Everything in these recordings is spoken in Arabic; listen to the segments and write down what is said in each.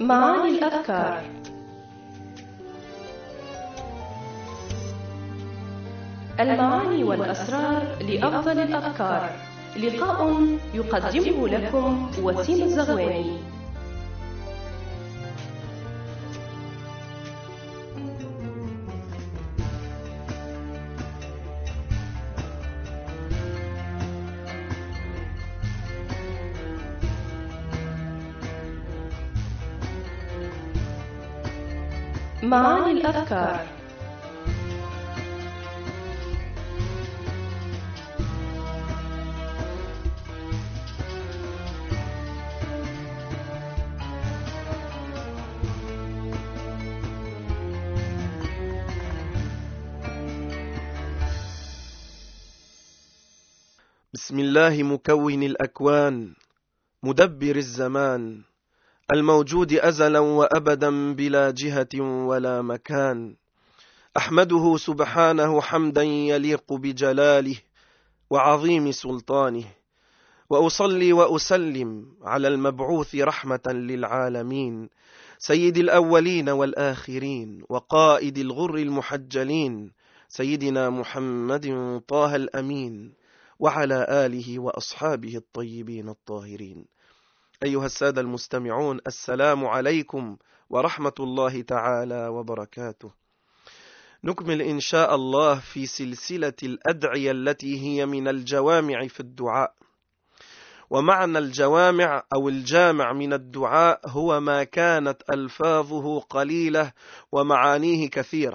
معاني الأفكار. المعاني والأسرار لأفضل الأفكار. لقاء يقدمه لكم وسيم الزغواني. معاني الأفكار. بسم الله مكون الأكوان، مدبر الزمان، الموجود أزلا وأبدا بلا جهة ولا مكان. أحمده سبحانه حمدا يليق بجلاله وعظيم سلطانه، وأصلي وأسلم على المبعوث رحمة للعالمين، سيد الأولين والآخرين وقائد الغر المحجلين، سيدنا محمد طه الأمين، وعلى آله وأصحابه الطيبين الطاهرين. أيها السادة المستمعون، السلام عليكم ورحمة الله تعالى وبركاته. نكمل إن شاء الله في سلسلة الأدعية التي هي من الجوامع في الدعاء. ومعنى الجوامع أو الجامع من الدعاء هو ما كانت ألفاظه قليلة ومعانيه كثيرة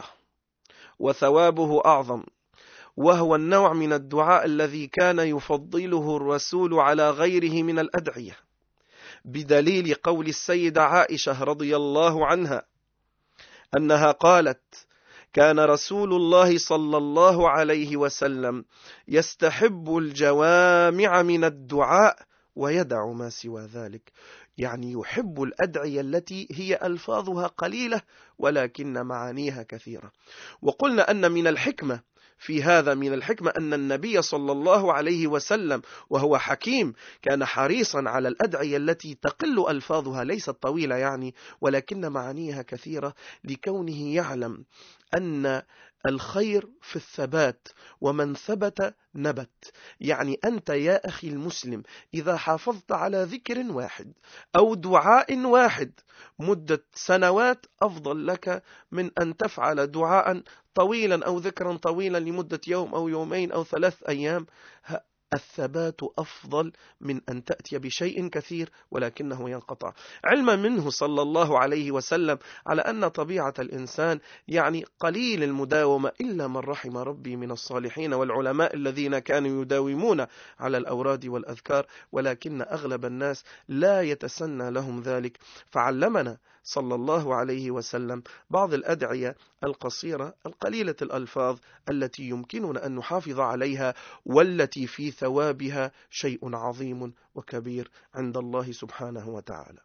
وثوابه أعظم، وهو النوع من الدعاء الذي كان يفضله الرسول على غيره من الأدعية، بدليل قول السيدة عائشة رضي الله عنها أنها قالت: كان رسول الله صلى الله عليه وسلم يستحب الجوامع من الدعاء ويدع ما سوى ذلك، يعني يحب الأدعية التي هي ألفاظها قليلة ولكن معانيها كثيرة. وقلنا أن من الحكمة في هذا أن النبي صلى الله عليه وسلم وهو حكيم كان حريصا على الأدعية التي تقل ألفاظها، ليست طويلة يعني ولكن معانيها كثيرة، لكونه يعلم أن الخير في الثبات، ومن ثبت نبت. يعني أنت يا أخي المسلم إذا حافظت على ذكر واحد أو دعاء واحد مدة سنوات أفضل لك من أن تفعل دعاء طويلا أو ذكرا طويلا لمدة يوم أو يومين أو 3 أيام. الثبات أفضل من أن تأتي بشيء كثير ولكنه ينقطع، علما منه صلى الله عليه وسلم على أن طبيعة الإنسان يعني قليل المداومة، إلا من رحم ربي من الصالحين والعلماء الذين كانوا يداومون على الأوراد والأذكار، ولكن أغلب الناس لا يتسنى لهم ذلك. فعلمنا صلى الله عليه وسلم بعض الأدعية القصيرة القليلة الألفاظ التي يمكننا أن نحافظ عليها، والتي في ثوابها شيء عظيم وكبير عند الله سبحانه وتعالى.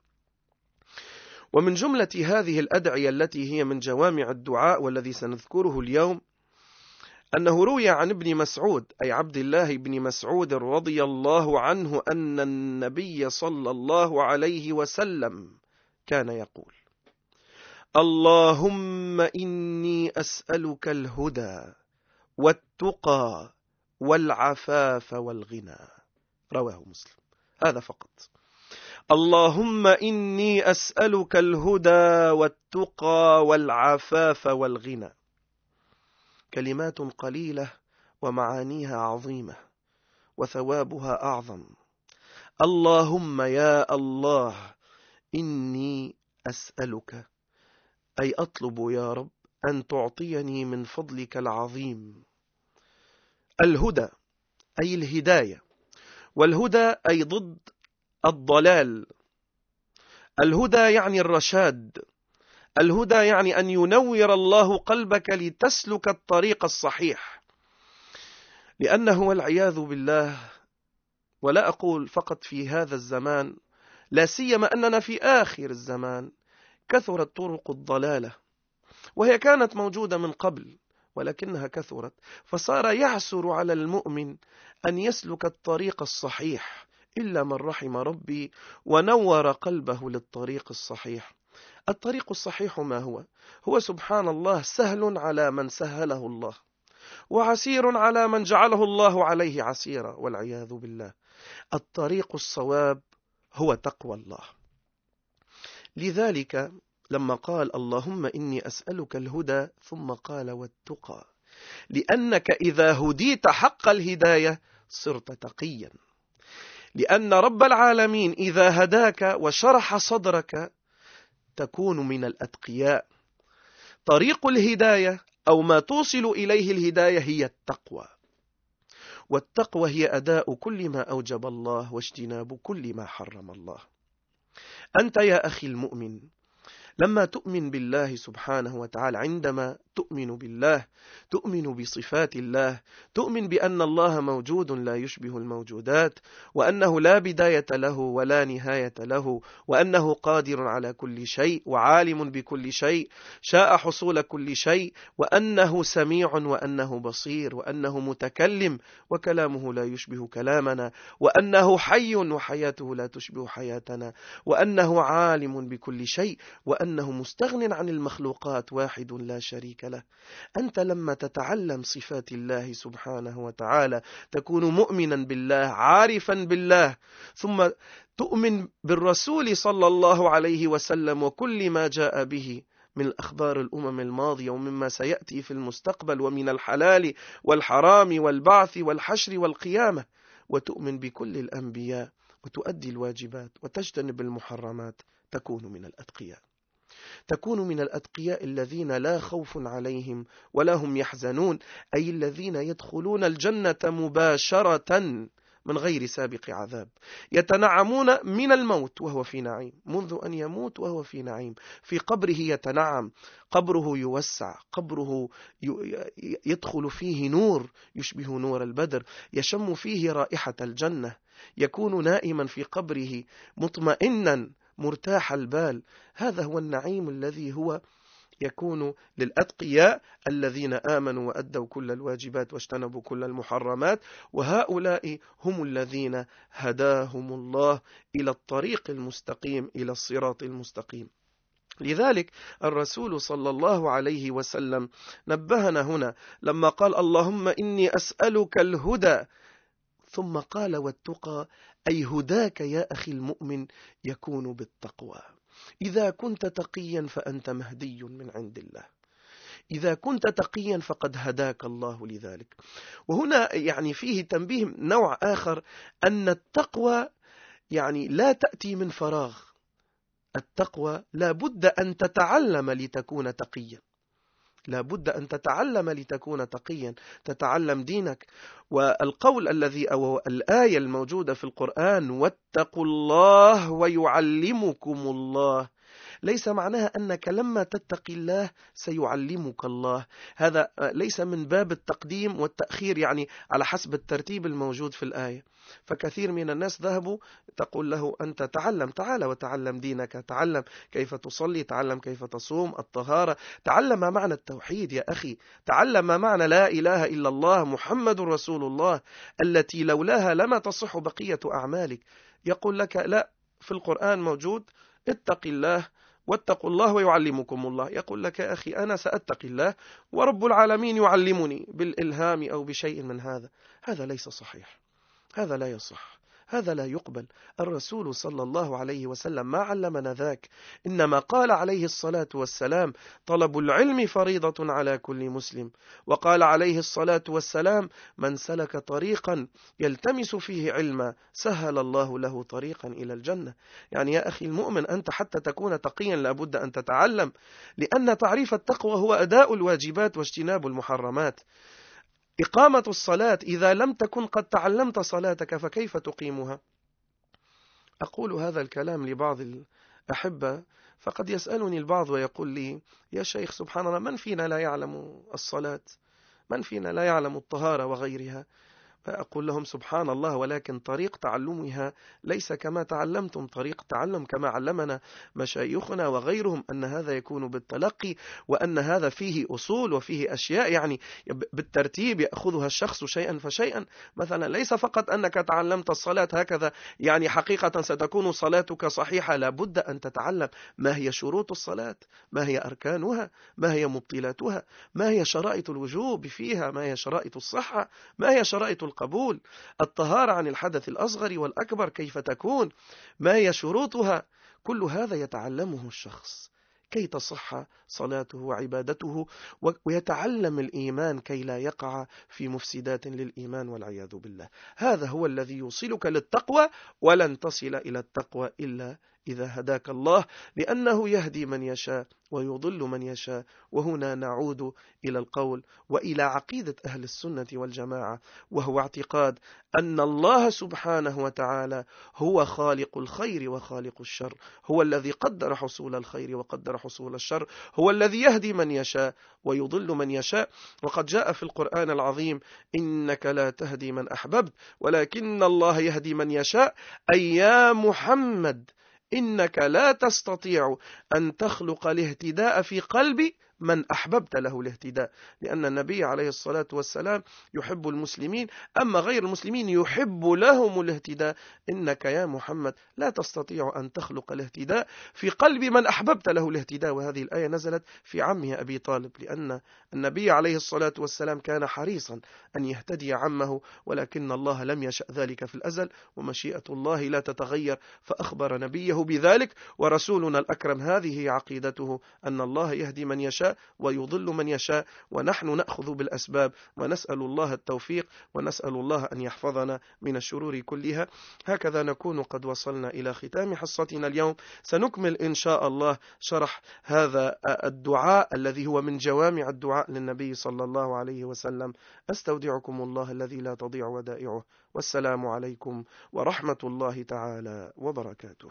ومن جملة هذه الأدعية التي هي من جوامع الدعاء والذي سنذكره اليوم أنه روي عن ابن مسعود، أي عبد الله بن مسعود رضي الله عنه، أن النبي صلى الله عليه وسلم كان يقول: اللهم إني أسألك الهدى والتقى والعفاف والغنى. رواه مسلم. هذا فقط. اللهم إني أسألك الهدى والتقى والعفاف والغنى. كلمات قليلة ومعانيها عظيمة وثوابها أعظم. اللهم يا الله إني أسألك، أي أطلب يا رب أن تعطيني من فضلك العظيم الهدى، أي الهداية، والهدى أي ضد الضلال. الهدى يعني الرشاد، الهدى يعني أن ينور الله قلبك لتسلك الطريق الصحيح. لأنه والعياذ بالله، ولا أقول فقط في هذا الزمان، لا سيما أننا في آخر الزمان، كثرت طرق الضلالة، وهي كانت موجودة من قبل ولكنها كثرت، فصار يعسر على المؤمن أن يسلك الطريق الصحيح إلا من رحم ربي ونور قلبه للطريق الصحيح. الطريق الصحيح ما هو؟ هو سبحان الله سهل على من سهله الله، وعسير على من جعله الله عليه عسيرا، والعياذ بالله. الطريق الصواب هو تقوى الله. لذلك لما قال اللهم إني أسألك الهدى ثم قال والتقى، لأنك إذا هديت حق الهداية صرت تقيا، لأن رب العالمين إذا هداك وشرح صدرك تكون من الأتقياء. طريق الهداية أو ما توصل إليه الهداية هي التقوى، والتقوى هي أداء كل ما أوجب الله واجتناب كل ما حرم الله. أنت يا أخي المؤمن لما تؤمن بالله سبحانه وتعالى، عندما تؤمن بالله تؤمن بصفات الله، تؤمن بأن الله موجود لا يشبه الموجودات، وأنه لا بداية له ولا نهاية له، وأنه قادر على كل شيء وعالم بكل شيء، شاء حصول كل شيء، وأنه سميع وأنه بصير، وأنه متكلم وكلامه لا يشبه كلامنا، وأنه حي وحياته لا تشبه حياتنا، وأنه عالم بكل شيء، وأنه مستغن عن المخلوقات واحد لا شريك له. أنت لما تتعلم صفات الله سبحانه وتعالى تكون مؤمنا بالله عارفا بالله، ثم تؤمن بالرسول صلى الله عليه وسلم وكل ما جاء به من الأخبار الأمم الماضية ومما سيأتي في المستقبل ومن الحلال والحرام والبعث والحشر والقيامة، وتؤمن بكل الأنبياء وتؤدي الواجبات وتجتنب المحرمات، تكون من الأتقياء. تكون من الأتقياء الذين لا خوف عليهم ولا هم يحزنون، أي الذين يدخلون الجنة مباشرة من غير سابق عذاب، يتنعمون من الموت وهو في نعيم، منذ أن يموت وهو في نعيم، في قبره يتنعم، قبره يوسع، قبره يدخل فيه نور يشبه نور البدر، يشم فيه رائحة الجنة، يكون نائما في قبره مطمئنا مرتاح البال. هذا هو النعيم الذي هو يكون للأتقياء الذين آمنوا وأدوا كل الواجبات واجتنبوا كل المحرمات، وهؤلاء هم الذين هداهم الله إلى الطريق المستقيم، إلى الصراط المستقيم. لذلك الرسول صلى الله عليه وسلم نبهنا هنا لما قال اللهم إني أسألك الهدى، ثم قال والتقى، أي هداك يا أخي المؤمن يكون بالتقوى. إذا كنت تقيا فأنت مهدي من عند الله، إذا كنت تقيا فقد هداك الله لذلك. وهنا يعني فيه تنبيه نوع آخر، أن التقوى يعني لا تأتي من فراغ، التقوى لا بد أن تتعلم لتكون تقيا، لا بد أن تتعلم لتكون تقيا، تتعلم دينك. والقول الذي أو الآية الموجودة في القرآن واتقوا الله ويعلمكم الله، ليس معناها أنك لما تتقي الله سيعلمك الله، هذا ليس من باب التقديم والتأخير يعني على حسب الترتيب الموجود في الآية. فكثير من الناس ذهبوا تقول له أنت تعلم، تعال وتعلم دينك، تعلم كيف تصلي، تعلم كيف تصوم، الطهارة، تعلم ما معنى التوحيد يا أخي، تعلم ما معنى لا إله إلا الله محمد رسول الله التي لولاها لما تصح بقية أعمالك. يقول لك لا، في القرآن موجود اتق الله واتقوا الله ويعلمكم الله. يقول لك يا أخي أنا سأتقي الله ورب العالمين يعلمني بالإلهام أو بشيء من هذا. هذا ليس صحيح، هذا لا يصح، هذا لا يقبل. الرسول صلى الله عليه وسلم ما علمنا ذاك، إنما قال عليه الصلاة والسلام طلب العلم فريضة على كل مسلم، وقال عليه الصلاة والسلام من سلك طريقا يلتمس فيه علما سهل الله له طريقا إلى الجنة. يعني يا أخي المؤمن أنت حتى تكون تقيا لابد أن تتعلم، لأن تعريف التقوى هو أداء الواجبات واجتناب المحرمات. إقامة الصلاة، إذا لم تكن قد تعلمت صلاتك فكيف تقيمها؟ أقول هذا الكلام لبعض الأحبة، فقد يسألني البعض ويقول لي يا شيخ سبحان الله من فينا لا يعلم الصلاة، من فينا لا يعلم الطهارة وغيرها، أقول لهم سبحان الله، ولكن طريق تعلمها ليس كما تعلمتم، طريق تعلم كما علمنا مشايخنا وغيرهم، أن هذا يكون بالتلقي، وأن هذا فيه أصول وفيه أشياء يعني بالترتيب يأخذها الشخص شيئا فشيئا. مثلا ليس فقط أنك تعلمت الصلاة هكذا يعني حقيقة ستكون صلاتك صحيحة، لابد أن تتعلم ما هي شروط الصلاة، ما هي أركانها، ما هي مبطلاتها، ما هي شرائط الوجوب فيها، ما هي شرائط الصحة، ما هي شرائط القبول، الطهارة عن الحدث الأصغر والأكبر كيف تكون، ما هي شروطها. كل هذا يتعلمه الشخص كي تصح صلاته وعبادته، ويتعلم الإيمان كي لا يقع في مفسدات للإيمان والعياذ بالله. هذا هو الذي يوصلك للتقوى، ولن تصل إلى التقوى إلا إذا هداك الله، لأنه يهدي من يشاء ويضل من يشاء. وهنا نعود إلى القول وإلى عقيدة أهل السنة والجماعة، وهو اعتقاد أن الله سبحانه وتعالى هو خالق الخير وخالق الشر، هو الذي قدر حصول الخير وقدر حصول الشر، هو الذي يهدي من يشاء ويضل من يشاء. وقد جاء في القرآن العظيم: إنك لا تهدي من أحببت ولكن الله يهدي من يشاء. أي يا محمد إنك لا تستطيع أن تخلق الاهتداء في قلب من أحببت له الاهتداء، لأن النبي عليه الصلاة والسلام يحب المسلمين، أما غير المسلمين يحب لهم الاهتداء. إنك يا محمد لا تستطيع أن تخلق الاهتداء في قلب من أحببت له الاهتداء. وهذه الآية نزلت في عمه أبي طالب، لأن النبي عليه الصلاة والسلام كان حريصا أن يهتدي عمه، ولكن الله لم يشأ ذلك في الأزل، ومشيئة الله لا تتغير، فأخبر نبيه بذلك. ورسولنا الأكرم هذه عقيدته، أن الله يهدي من يشاء ويضل من يشاء، ونحن نأخذ بالأسباب ونسأل الله التوفيق، ونسأل الله أن يحفظنا من الشرور كلها. هكذا نكون قد وصلنا إلى ختام حصتنا اليوم. سنكمل إن شاء الله شرح هذا الدعاء الذي هو من جوامع الدعاء للنبي صلى الله عليه وسلم. أستودعكم الله الذي لا تضيع ودائعه، والسلام عليكم ورحمة الله تعالى وبركاته.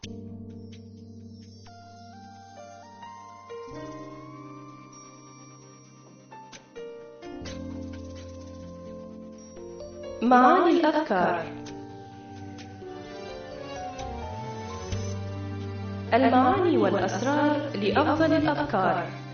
معاني الأفكار. المعاني والأسرار لأفضل الأفكار.